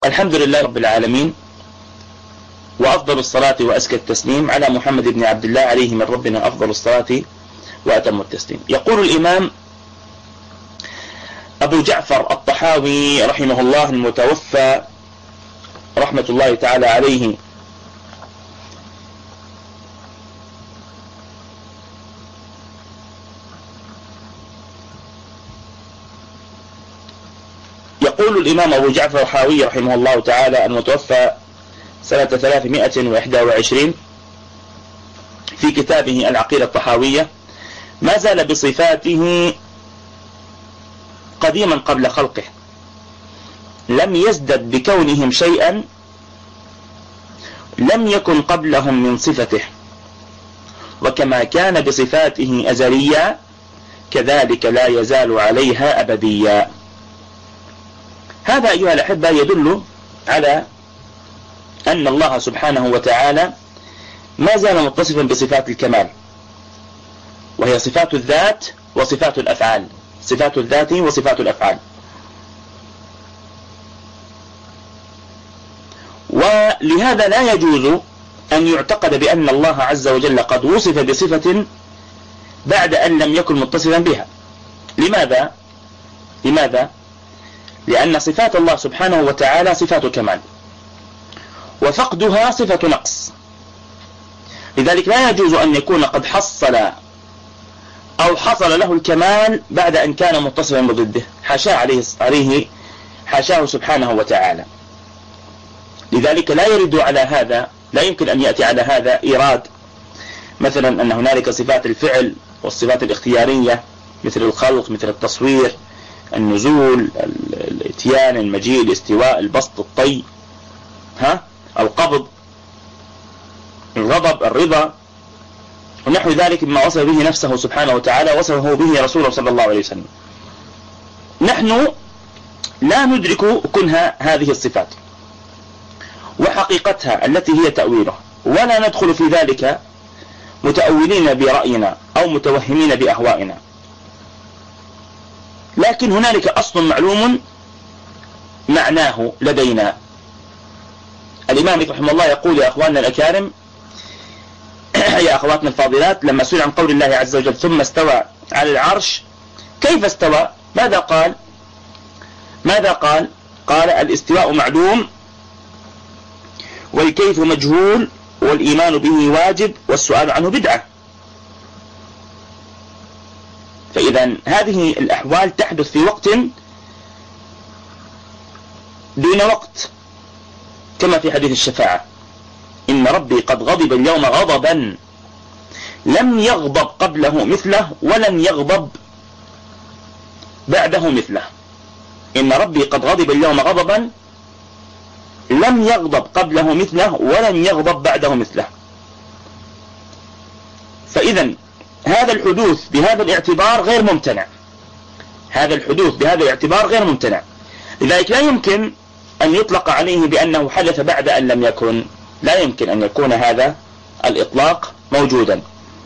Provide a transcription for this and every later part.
الحمد لله رب العالمين، وأفضل الصلاة وأزكى التسليم على محمد بن عبد الله عليه من ربنا أفضل الصلاة وأتم التسليم. يقول الإمام أبو جعفر الطحاوي رحمه الله المتوفى رحمة الله تعالى عليه: يقول الإمام أبو جعفر الطحاوي رحمه الله تعالى المتوفى سنة 321 في كتابه العقيدة الطحاوية: ما زال بصفاته قديما قبل خلقه، لم يزدد بكونهم شيئا لم يكن قبلهم من صفته، وكما كان بصفاته أزليا كذلك لا يزال عليها أبديا. هذا أيها الأحبة يدل على أن الله سبحانه وتعالى ما زال متصفا بصفات الكمال، وهي صفات الذات وصفات الأفعال، صفات الذات وصفات الأفعال. ولهذا لا يجوز أن يعتقد بأن الله عز وجل قد وصف بصفة بعد أن لم يكن متصفا بها. لماذا؟ لأن صفات الله سبحانه وتعالى صفات كمال، وفقدها صفة نقص. لذلك لا يجوز أن يكون قد حصل أو حصل له الكمال بعد أن كان متصفا بضده، حاشاه سبحانه وتعالى. لذلك لا يرد على هذا، لا يمكن أن يأتي على هذا إيراد مثلا أن هنالك صفات الفعل والصفات الاختيارية مثل الخلق، مثل التصوير، النزول، الاتيان، المجيء، الاستواء، البسط، الطي، القبض، الغضب، الرضا، ونحو ذلك مما وصف به نفسه سبحانه وتعالى وصفه به رسوله صلى الله عليه وسلم. نحن لا ندرك كنها هذه الصفات وحقيقتها التي هي تأويله، ولا ندخل في ذلك متأولين برأينا أو متوهمين بأهوائنا. لكن هنالك أصل معلوم معناه لدينا. الإمام رحمه الله يقول: يا أخواننا الأكارم، يا أخواتنا الفاضلات، لما سئل عن قول الله عز وجل ثم استوى على العرش، كيف استوى؟ ماذا قال؟ قال: الاستواء معلوم، والكيف مجهول، والإيمان به واجب، والسؤال عنه بدعة. فإذا هذه الأحوال تحدث في وقت دون وقت، كما في حديث الشفاعة: إن ربي قد غضب اليوم غضبا لم يغضب قبله مثله ولن يغضب بعده مثله. إن ربي قد غضب اليوم غضبا لم يغضب قبله مثله ولن يغضب بعده مثله. فإذا هذا الحدوث بهذا الاعتبار غير ممتنع، هذا الحدوث بهذا الاعتبار غير ممتنع. لذلك لا يمكن أن يطلق عليه بأنه حدث بعد أن لم يكن، لا يمكن أن يكون هذا الإطلاق موجودا.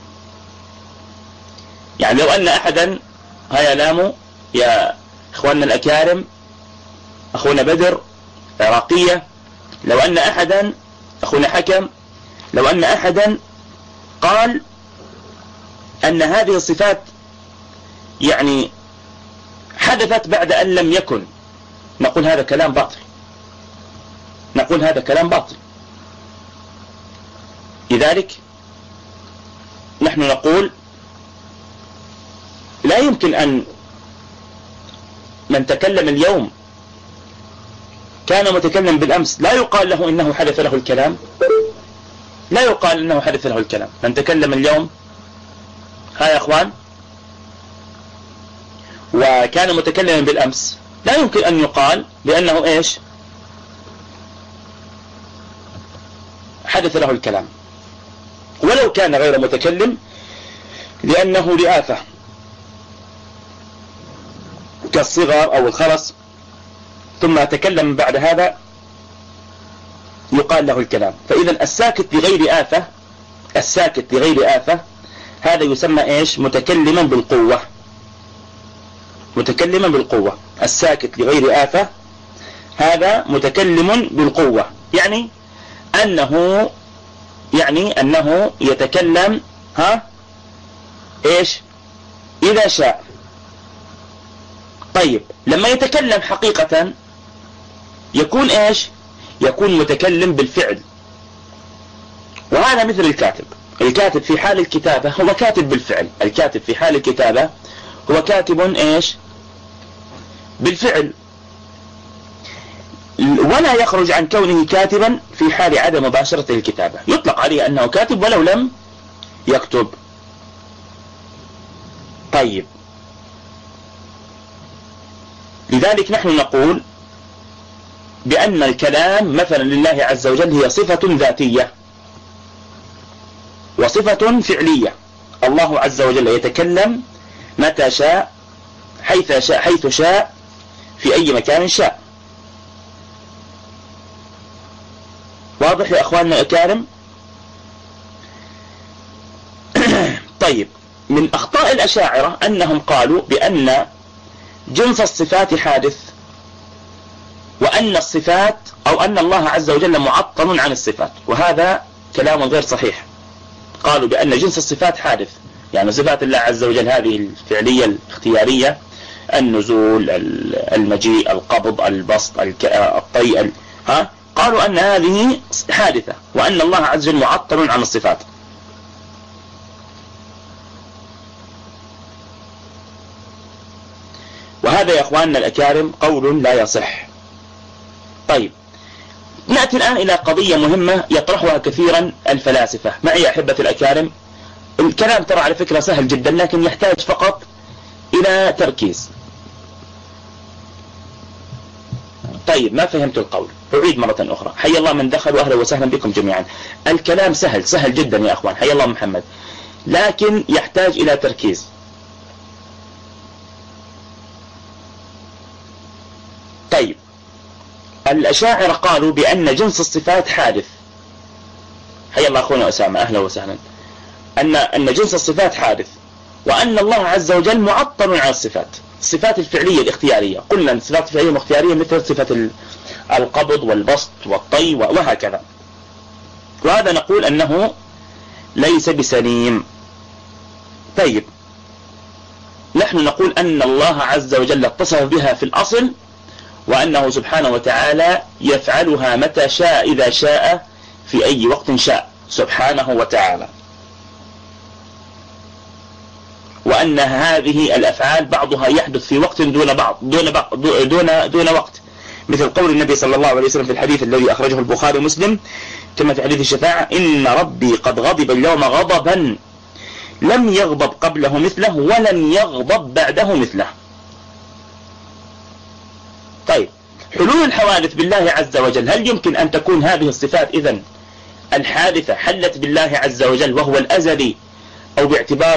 يعني لو أن أحدا، هيا لامو يا إخواننا الأكارم، أخونا بدر، عراقية، لو أن أحدا، أخونا حكم، لو أن أحدا قال أن هذه الصفات يعني حدثت بعد أن لم يكن، نقول هذا كلام باطل، نقول هذا كلام باطل. لذلك نحن نقول لا يمكن أن من تكلم اليوم كان متكلم بالأمس لا يقال له إنه حدث له الكلام، لا يقال إنه حدث له الكلام. من تكلم اليوم، يا أخوان، وكان متكلما بالأمس، لا يمكن أن يقال بأنه إيش؟ حدث له الكلام، ولو كان غير متكلم، لأنه لآفة كالصغر أو الخرس، ثم تكلم بعد هذا يقال له الكلام. فإذا الساكت بغير آفة، الساكت بغير آفة هذا يسمى إيش؟ متكلما بالقوة، متكلما بالقوة. الساكت لغير آفة هذا متكلم بالقوة، يعني أنه يتكلم إيش إذا شاء. طيب لما يتكلم حقيقة يكون إيش؟ يكون متكلم بالفعل، وهذا مثل الكاتب. الكاتب في حال الكتابة هو كاتب بالفعل، الكاتب في حال الكتابة هو كاتب إيش؟ بالفعل، ولا يخرج عن كونه كاتبا في حال عدم مباشرة الكتابة، يطلق عليه أنه كاتب ولو لم يكتب. طيب لذلك نحن نقول بأن الكلام مثلا لله عز وجل هي صفة ذاتية وصفة فعلية. الله عز وجل يتكلم متى شاء حيث شاء في أي مكان شاء. واضح يا أخواننا الأكارم؟ طيب من أخطاء الأشاعرة أنهم قالوا بأن جنس الصفات حادث، وأن الصفات أو أن الله عز وجل معطل عن الصفات، وهذا كلام غير صحيح. قالوا بأن جنس الصفات حادث، يعني صفات الله عز وجل هذه الفعلية الاختيارية، النزول، المجيء، القبض، البسط، الطي، قالوا أن هذه حادثة، وأن الله عز وجل معطل عن الصفات. وهذا يا أخواننا الأكارم قول لا يصح. طيب نأتي الآن إلى قضية مهمة يطرحها كثيرا الفلاسفة. معي يا أحبة الأكارم، الكلام ترى على فكرة سهل جدا، لكن يحتاج فقط إلى تركيز. طيب ما فهمت القول، أعيد مرة أخرى. حي الله من دخل وأهلا وسهلا بكم جميعا. الكلام سهل جدا يا أخوان، حي الله محمد، لكن يحتاج إلى تركيز. طيب الأشاعرة قالوا بأن جنس الصفات حادث. حي الله أخونا أسامة أهلا وسهلا. أن جنس الصفات حادث، وأن الله عز وجل معطل عن الصفات الفعلية الاختيارية. قلنا الصفات الفعلية الاختيارية مثل صفة القبض والبسط والطي وهكذا، وهذا نقول أنه ليس بسليم. طيب نحن نقول أن الله عز وجل اتصف بها في الأصل، وأنه سبحانه وتعالى يفعلها متى شاء إذا شاء في أي وقت شاء سبحانه وتعالى، وأن هذه الأفعال بعضها يحدث في وقت دون وقت، مثل قول النبي صلى الله عليه وسلم في الحديث الذي أخرجه البخاري ومسلم كما في حديث الشفاعة: إن ربي قد غضب اليوم غضبا لم يغضب قبله مثله ولن يغضب بعده مثله. طيب حلول الحوادث بالله عز وجل، هل يمكن أن تكون هذه الصفات إذن الحادثة حلت بالله عز وجل وهو الأزلي، أو باعتبار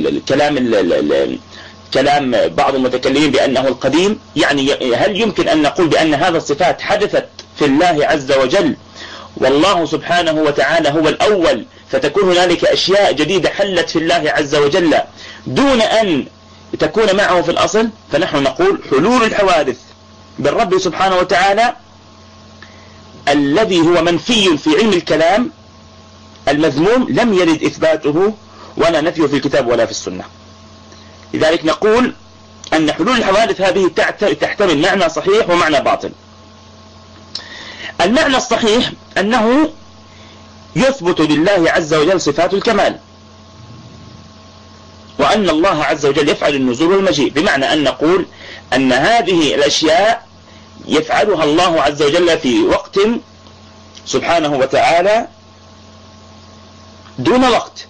كلام بعض المتكلمين بأنه القديم؟ يعني هل يمكن أن نقول بأن هذه الصفات حدثت في الله عز وجل والله سبحانه وتعالى هو الأول، فتكون هنالك أشياء جديدة حلت في الله عز وجل دون أن تكون معه في الأصل؟ فنحن نقول حلول الحوادث بالرب سبحانه وتعالى الذي هو منفي في علم الكلام المذموم لم يرد إثباته ولا نفيه في الكتاب ولا في السنة. لذلك نقول أن حلول الحوادث هذه تحتمل معنى صحيح ومعنى باطل. المعنى الصحيح أنه يثبت لله عز وجل صفات الكمال، وأن الله عز وجل يفعل النزول والمجيء، بمعنى أن نقول أن هذه الأشياء يفعلها الله عز وجل في وقت سبحانه وتعالى دون وقت.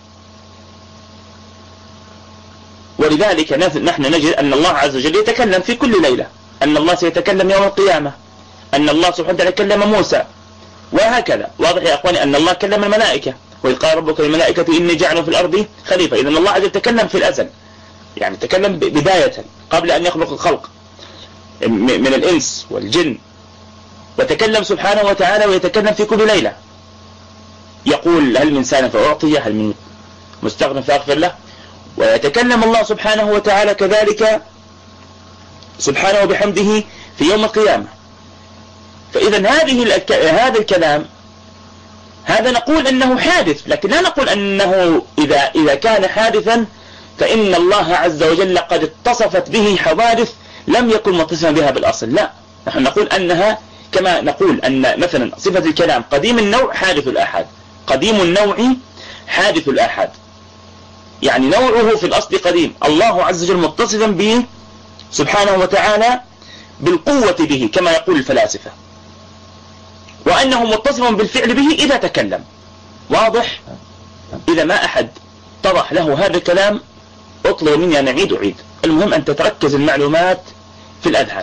ولذلك نحن نجد أن الله عز وجل يتكلم في كل ليلة، أن الله سيتكلم يوم القيامة، أن الله سبحانه وتعالى كلم موسى، وهكذا. واضح يا أخواني أن الله كلم الملائكة، وإذ قال ربك للملائكة إني جاعل في الأرض خليفة. إذن الله عز وجل تكلم في الأزل، يعني تكلم بداية قبل أن يخلق الخلق من الإنس والجن، وتكلم سبحانه وتعالى ويتكلم في كل ليلة، يقول هل من سائل فأعطيه، هل من مستغفر فأغفر له. ويتكلم الله سبحانه وتعالى كذلك سبحانه وبحمده في يوم القيامة، فإذا هذا الكلام هذا نقول أنه حادث، لكن لا نقول أنه إذا كان حادثا فإن الله عز وجل قد اتصفت به حوادث لم يكن متصفا بها بالأصل. لا، نحن نقول أنها كما نقول أن مثلا صفة الكلام قديم النوع حادث الآحاد، قديم النوع حادث الآحاد، يعني نوعه في الأصل قديم. الله عز وجل متصفا به سبحانه وتعالى بالقوة به كما يقول الفلاسفة، وأنه متصف بالفعل به إذا تكلم. واضح؟ إذا ما أحد اتضح له هذا الكلام اطلب مني أن أعيد. المهم أن تتركز المعلومات في الأذهان.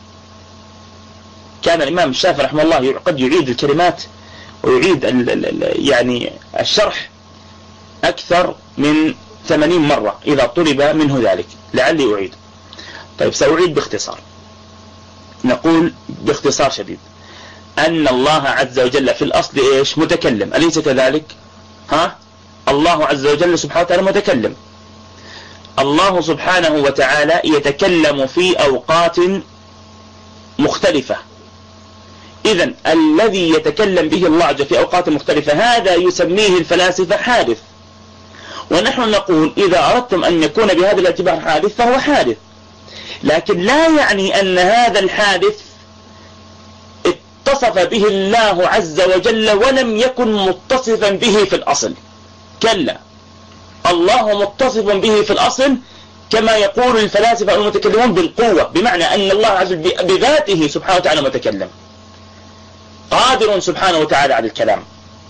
كان الإمام الشافعي رحمه الله قد يعيد الكلمات ويعيد يعني الشرح أكثر من 80 مرة إذا طلب منه ذلك. لعلي أعيد. طيب سأعيد باختصار. نقول باختصار شديد أن الله عز وجل في الأصل إيش؟ متكلم، أليس كذلك؟ الله عز وجل سبحانه وتعالى متكلم. الله سبحانه وتعالى يتكلم في أوقات مختلفة. إذن الذي يتكلم به الله عز وجل في أوقات مختلفة هذا يسميه الفلاسفة حادث، ونحن نقول إذا أردتم أن يكون بهذا الاعتبار حادث فهو حادث، لكن لا يعني أن هذا الحادث اتصف به الله عز وجل ولم يكن متصفا به في الأصل. كلا، الله متصف به في الأصل كما يقول الفلاسفة المتكلمون بالقوة، بمعنى أن الله عز وجل بذاته سبحانه وتعالى متكلم، قادر سبحانه وتعالى على الكلام.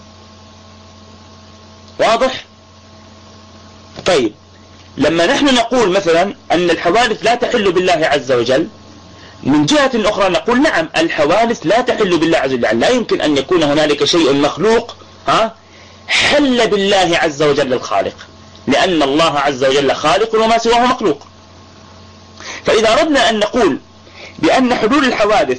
واضح؟ طيب، لما نحن نقول مثلا أن الحوادث لا تحل بالله عز وجل، من جهة أخرى نقول نعم الحوادث لا تحل بالله عز وجل، لا يمكن أن يكون هنالك شيء مخلوق حل بالله عز وجل الخالق، لأن الله عز وجل خالق وما سواه مخلوق. فإذا أردنا أن نقول بأن حلول الحوادث،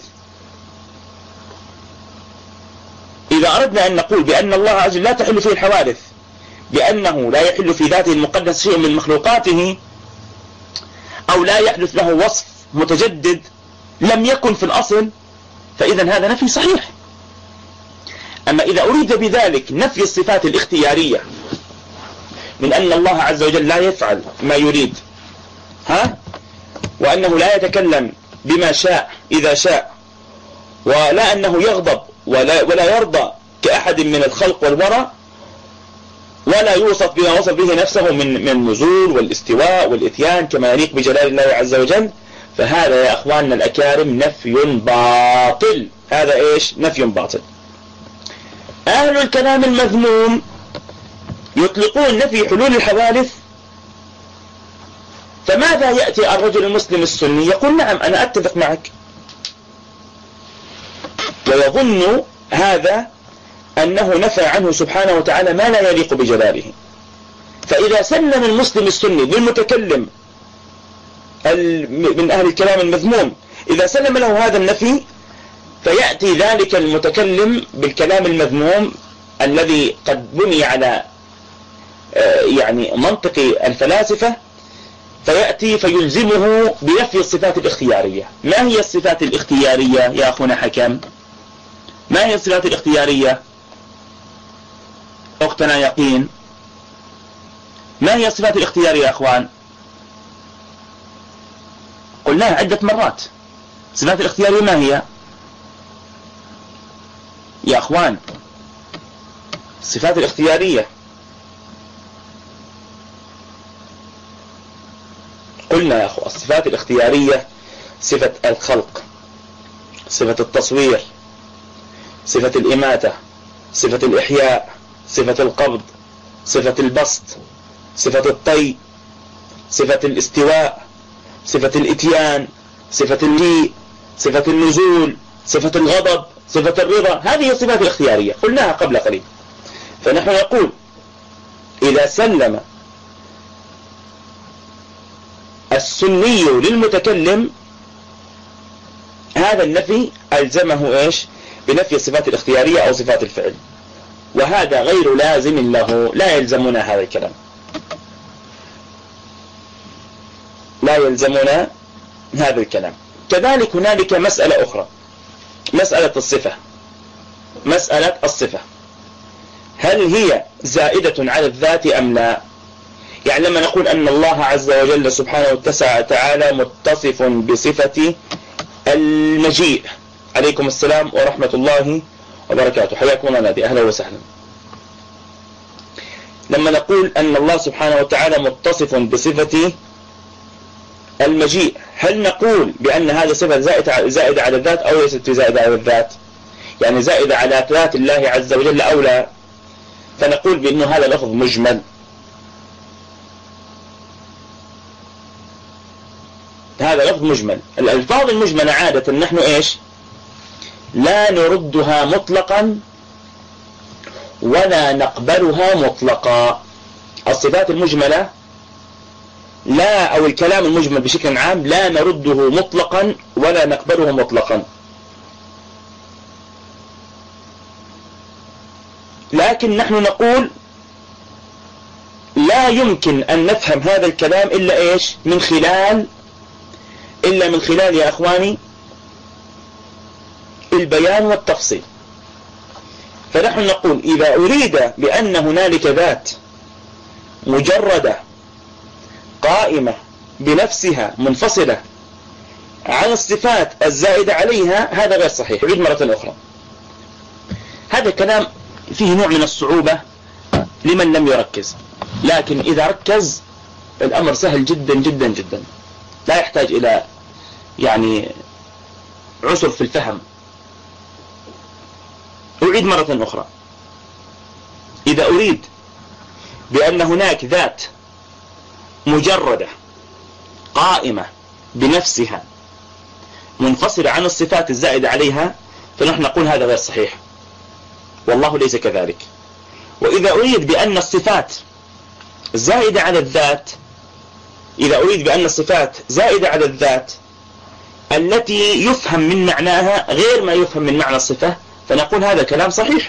إذا أردنا أن نقول بأن الله عز وجل لا تحل فيه الحوادث بأنه لا يحل في ذاته المقدس شيء من مخلوقاته، أو لا يحدث له وصف متجدد لم يكن في الأصل، فإذا هذا نفي صحيح. أما إذا أريد بذلك نفي الصفات الاختيارية من أن الله عز وجل لا يفعل ما يريد وأنه لا يتكلم بما شاء إذا شاء، ولا أنه يغضب ولا يرضى كأحد من الخلق والورى، ولا يوصف بما وصف به نفسه من النزول والاستواء والإتيان كما يليق بجلال الله عز وجل، فهذا يا أخواننا الأكارم نفي باطل. هذا إيش؟ نفي باطل. أهل الكلام المذموم يطلقون نفي حلول الحوادث، فماذا يأتي الرجل المسلم السني يقول نعم أنا أتفق معك، ويظن هذا أنه نفى عنه سبحانه وتعالى ما لا يليق بجلاله. فإذا سلم المسلم السني للمتكلم من أهل الكلام المذموم، إذا سلم له هذا النفي، فيأتي ذلك المتكلم بالكلام المذموم الذي قد بني على يعني منطق الفلاسفة، فيأتي فيلزمه بنفي الصفات الاختيارية. ما هي الصفات الاختيارية يا أخونا حكم؟ ما هي الصفات الاختيارية أختنا يقين؟ ما هي الصفات الاختيارية يا أخوان؟ قلناها عدة مرات. الصفات الاختيارية ما هي يا أخوان؟ الصفات الاختيارية قلنا يا أخوان الصفات الاختيارية صفة الخلق، صفة التصوير، صفة الإماتة، صفة الإحياء، صفة القبض، صفة البسط، صفة الطي، صفة الاستواء، صفة الإتيان، صفة المجيء، صفة النزول، صفة الغضب، صفة الرضا. هذه الصفات الاختيارية قلناها قبل قليل. فنحن نقول إذا سلم السني للمتكلم هذا النفي ألزمه إيش؟ بنفي الصفات الاختيارية أو صفات الفعل، وهذا غير لازم له، لا يلزمنا هذا الكلام، لا يلزمنا هذا الكلام. كذلك هنالك مسألة أخرى مسألة الصفة هل هي زائدة على الذات أم لا؟ يعني لما نقول أن الله عز وجل سبحانه وتعالى متصف بصفة المجيء. عليكم السلام ورحمة الله وبركاته، حياكم الله نادي، أهلا وسهلا. لما نقول أن الله سبحانه وتعالى متصف بصفة المجيء، هل نقول بأن هذه صفة زائدة على الذات أو ليست زائدة على الذات؟ يعني زائدة على ذات الله عز وجل أو لا؟ فنقول بأنه هذا لفظ مجمل. هذا لفظ مجمل. الألفاظ المجملة عادة نحن إيش؟ لا نردها مطلقا ولا نقبلها مطلقا. الصفات المجملة لا، أو الكلام المجمل بشكل عام لا نرده مطلقا ولا نقبله مطلقا، لكن نحن نقول لا يمكن أن نفهم هذا الكلام إلا إيش؟ من خلال يا أخواني البيان والتفصيل. فنحن نقول إذا أريد بأن هنالك ذات مجردة قائمة بنفسها منفصلة عن الصفات الزائدة عليها، هذا غير صحيح. أعيد مرة أخرى، هذا الكلام فيه نوع من الصعوبة لمن لم يركز، لكن إذا ركز الأمر سهل جدا جدا جدا، لا يحتاج إلى يعني عسر في الفهم. أعيد مرة أخرى، إذا أريد بأن هناك ذات مجردة قائمة بنفسها منفصلة عن الصفات الزائدة عليها، فنحن نقول هذا غير صحيح، والله ليس كذلك. وإذا أريد بأن الصفات زائدة على الذات، إذا أريد بأن الصفات زائدة على الذات التي يفهم من معناها غير ما يفهم من معنى الصفة، فنقول هذا كلام صحيح.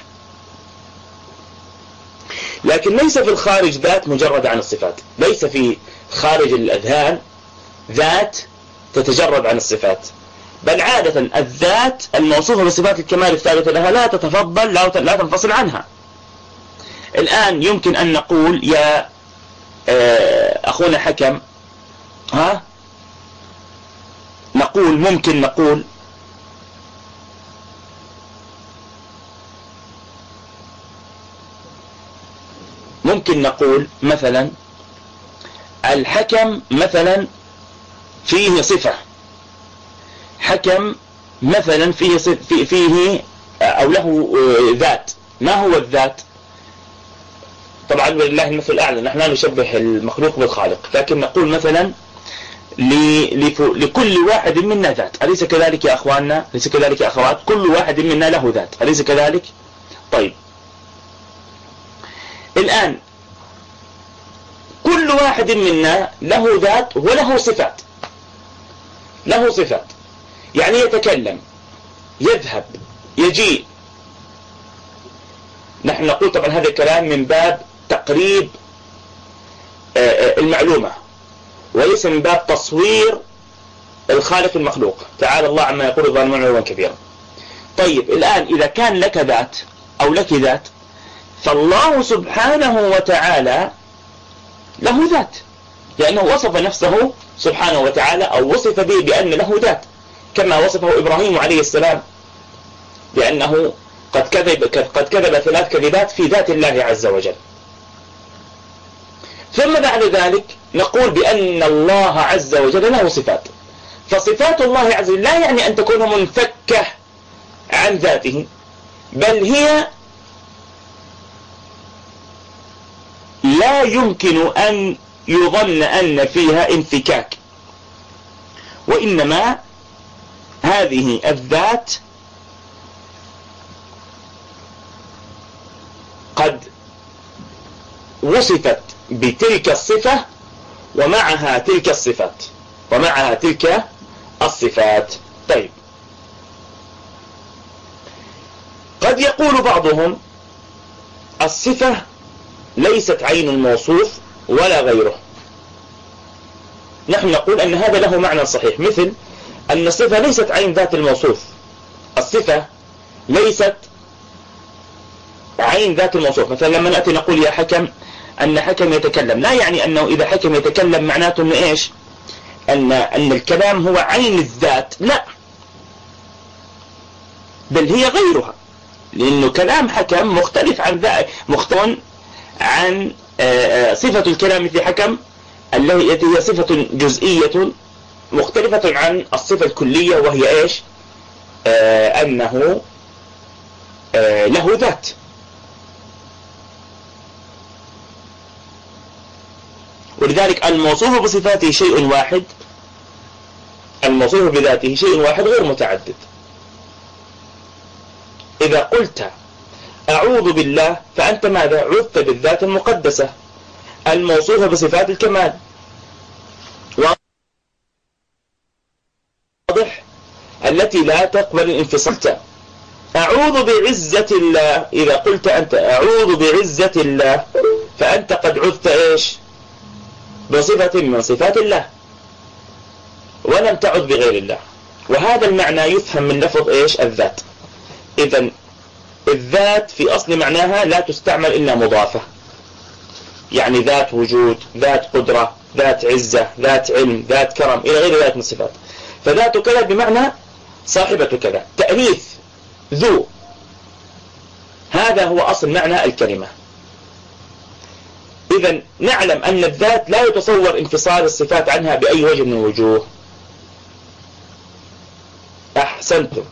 لكن ليس في الخارج ذات مجرد عن الصفات، ليس في خارج الأذهان ذات تتجرد عن الصفات، بل عادة الذات الموصوفة بصفات الكمال الثابتة لها لا تتفضل، لا تنفصل عنها. الآن يمكن أن نقول يا أخونا حكم، ممكن نقول مثلا الحكم مثلا فيه صفة، حكم مثلا فيه أو له ذات. ما هو الذات؟ طبعا ولله المثل الأعلى، نحن لا نشبه المخلوق بالخالق، لكن نقول مثلا لكل واحد منا ذات، أليس كذلك يا أخواننا؟ أليس كذلك يا أخوات؟ كل واحد منا له ذات، أليس كذلك؟ طيب، الآن كل واحد منا له ذات وله صفات، يعني يتكلم، يذهب، يجيء. نحن نقول طبعا هذا الكلام من باب تقريب المعلومة، وليس من باب تصوير الخالق المخلوق، تعالى الله عما يقول الظالمون علوا كبيرا. طيب، الآن إذا كان لك ذات أو لك ذات، فالله سبحانه وتعالى له ذات، لأنه وصف نفسه سبحانه وتعالى أو وصف به بأن له ذات، كما وصفه إبراهيم عليه السلام بأنه قد كذب 3 كذبات في ذات الله عز وجل. ثم بعد ذلك نقول بأن الله عز وجل له صفات، فصفات الله عز وجل لا يعني أن تكون منفكة عن ذاته، بل هي لا يمكن أن يظن أن فيها انفكاك، وإنما هذه الذات قد وصفت بتلك الصفة ومعها تلك الصفات. طيب، قد يقول بعضهم الصفة ليست عين الموصوف ولا غيره. نحن نقول أن هذا له معنى صحيح، مثل أن الصفة ليست عين ذات الموصوف، الصفة ليست عين ذات الموصوف. مثلا لما نأتي نقول يا حكم أن حكم يتكلم، لا يعني أنه إذا حكم يتكلم معناته أنه إيش؟ أن الكلام هو عين الذات، لا، بل هي غيرها، لأنه كلام حكم مختلف عن ذات، مختلف عن صفة الكلام في حكم التي هي صفة جزئية مختلفة عن الصفة الكلية، وهي إيش؟ أنه له ذات. ولذلك الموصوف بصفاته شيء واحد، الموصوف بذاته شيء واحد غير متعدد. إذا قلت أعوذ بالله فأنت ماذا؟ عذت بالذات المقدسة الموصوفة بصفات الكمال. واضح؟ التي لا تقبل الانفصال. أعوذ بعزة الله، إذا قلت أنت أعوذ بعزة الله فأنت قد عذت إيش؟ بصفة من صفات الله، ولم تعذ بغير الله. وهذا المعنى يفهم من لفظ إيش؟ الذات. إذن الذات في أصل معناها لا تستعمل إلا مضافة، يعني ذات وجود، ذات قدرة، ذات عزة، ذات علم، ذات كرم، إلى غير ذلك من الصفات. فذات كذا بمعنى صاحبة كذا، تأنيث ذو، هذا هو أصل معنى الكلمة. إذن نعلم أن الذات لا يتصور انفصال الصفات عنها بأي وجه من الوجوه. أحسنتم.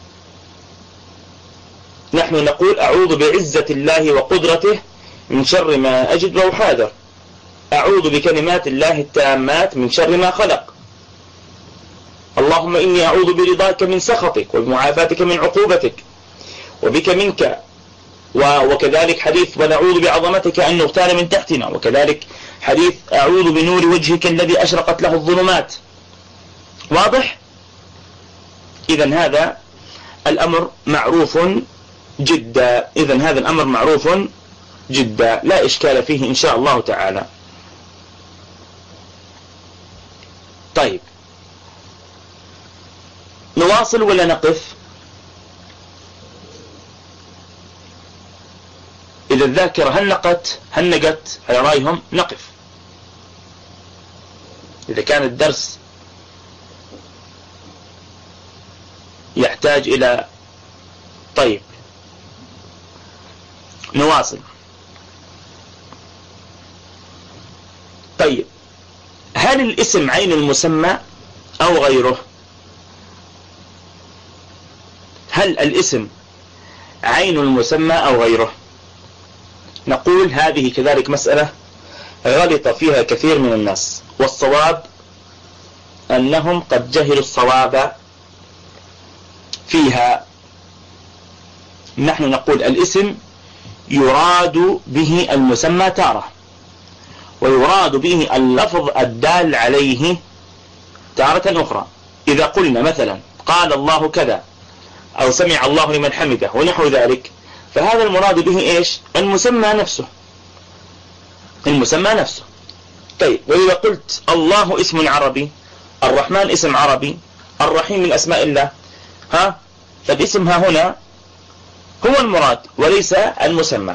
نحن نقول أعوذ بعزة الله وقدرته من شر ما أجد وأحاذر، أعوذ بكلمات الله التامات من شر ما خلق، اللهم إني أعوذ برضاك من سخطك وبمعافاتك من عقوبتك وبك منك. وكذلك حديث ونعوذ بعظمتك أن نغتال من تحتنا، وكذلك حديث أعوذ بنور وجهك الذي أشرقت له الظلمات. واضح؟ إذن هذا الأمر معروف جدا، إذن هذا الأمر معروف جدا، لا إشكال فيه إن شاء الله تعالى. طيب نواصل ولا نقف؟ إذا الذاكرة هنقت على رأيهم نقف. إذا كان الدرس يحتاج إلى، طيب نواصل. طيب هل الاسم عين المسمى أو غيره؟ هل الاسم عين المسمى أو غيره؟ نقول هذه كذلك مسألة غلط فيها كثير من الناس، والصواب أنهم قد جهلوا الصواب فيها. نحن نقول الاسم يراد به المسمى تارة، ويراد به اللفظ الدال عليه تارة أخرى. إذا قلنا مثلا قال الله كذا أو سمع الله لمن حمده ونحو ذلك، فهذا المراد به إيش؟ المسمى نفسه، المسمى نفسه. طيب وإذا قلت الله اسم عربي، الرحمن اسم عربي، الرحيم من أسماء الله، فالاسم ها هنا هو المراد وليس المسمى.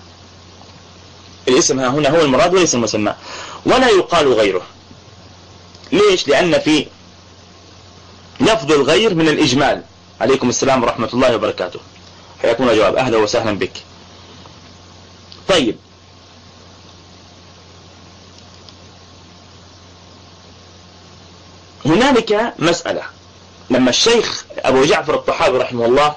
الاسم ها هنا هو المراد وليس المسمى، ولا يقال غيره. ليش؟ لأن في لفظ الغير من الإجمال. عليكم السلام ورحمة الله وبركاته، حياكم الله جواب، أهلا وسهلا بك. طيب هنالك مسألة، لما الشيخ أبو جعفر الطحاوي رحمه الله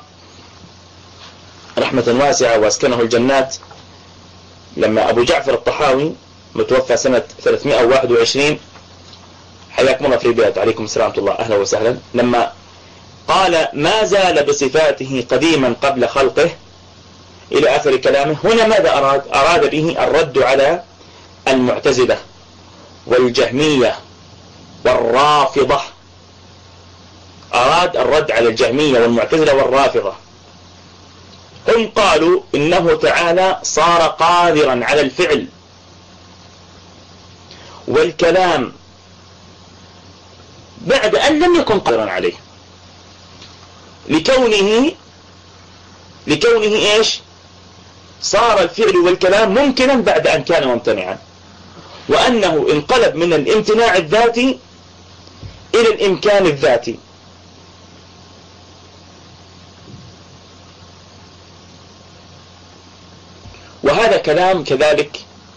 رحمة واسعة واسكنه الجنات، لما أبو جعفر الطحاوي متوفى سنة 321، حياكم الله في البيت، عليكم السلام ورحمة الله، أهلا وسهلا، لما قال ما زال بصفاته قديما قبل خلقه إلى آخر كلامه، هنا ماذا أراد؟ أراد به الرد على المعتزلة والجهمية والرافضة، أراد الرد على الجهمية والمعتزلة والرافضة. هم قالوا إنه تعالى صار قادرا على الفعل والكلام بعد أن لم يكن قادرا عليه. لكونه ايش؟ صار الفعل والكلام ممكنا بعد ان كان ممتنعا، وانه انقلب من الامتناع الذاتي الى الامكان الذاتي. وهذا كلام كذلك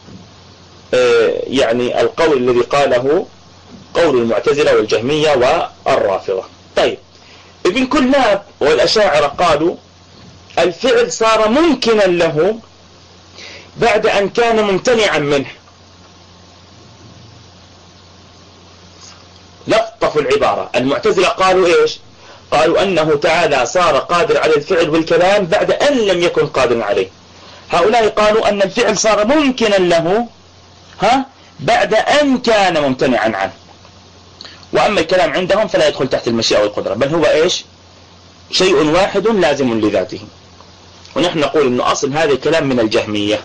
يعني القول الذي قاله قول المعتزلة والجهمية والرافضة. طيب، ابن كلاب والأشاعرة قالوا الفعل صار ممكنا له بعد أن كان ممتنعا منه. لطفوا العبارة. المعتزلة قالوا ايش؟ قالوا أنه تعالى صار قادر على الفعل والكلام بعد أن لم يكن قادرا عليه. هؤلاء قالوا أن الفعل صار ممكنا له بعد أن كان ممتنعا عنه. وأما الكلام عندهم فلا يدخل تحت المشيئة والقدرة، بل هو إيش؟ شيء واحد لازم لذاته. ونحن نقول أنه أصل هذا الكلام من الجهمية.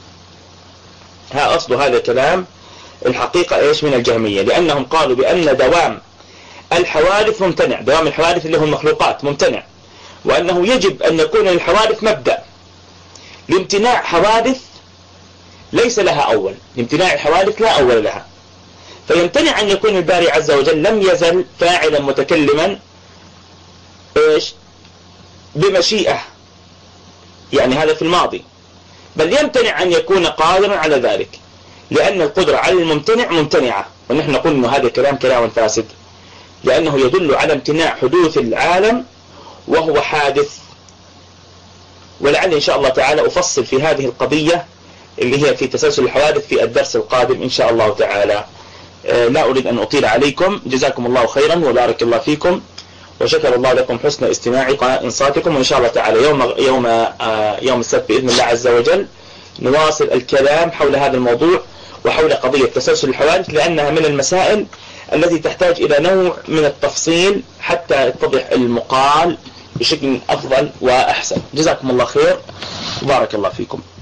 أصل هذا الكلام الحقيقة إيش؟ من الجهمية، لأنهم قالوا بأن دوام الحوادث ممتنع، دوام الحوادث اللي هم المخلوقات ممتنع، وأنه يجب أن يكون للحوادث مبدأ. لامتناع حوادث ليس لها أول، لامتناع الحوادث لا أول لها، فيمتنع أن يكون الباري عز وجل لم يزل فاعلا متكلما إيش؟ بمشيئة، يعني هذا في الماضي، بل يمتنع أن يكون قادرا على ذلك، لأن القدرة على الممتنع ممتنعة. ونحن نقول أن هذا كلام فاسد، لأنه يدل على امتناع حدوث العالم وهو حادث. ولعل إن شاء الله تعالى أفصل في هذه القضية اللي هي في تسلسل الحوادث في الدرس القادم إن شاء الله تعالى. لا أريد أن أطيل عليكم. جزاكم الله خيرا وبارك الله فيكم، وشكر الله لكم حسن استماعكم وإنصاتكم. وإن شاء الله تعالى يوم السبت بإذن الله عز وجل نواصل الكلام حول هذا الموضوع وحول قضية تسلسل الحوادث، لأنها من المسائل التي تحتاج إلى نوع من التفصيل حتى يتضح المقال بشكل أفضل وأحسن. جزاكم الله خير وبارك الله فيكم.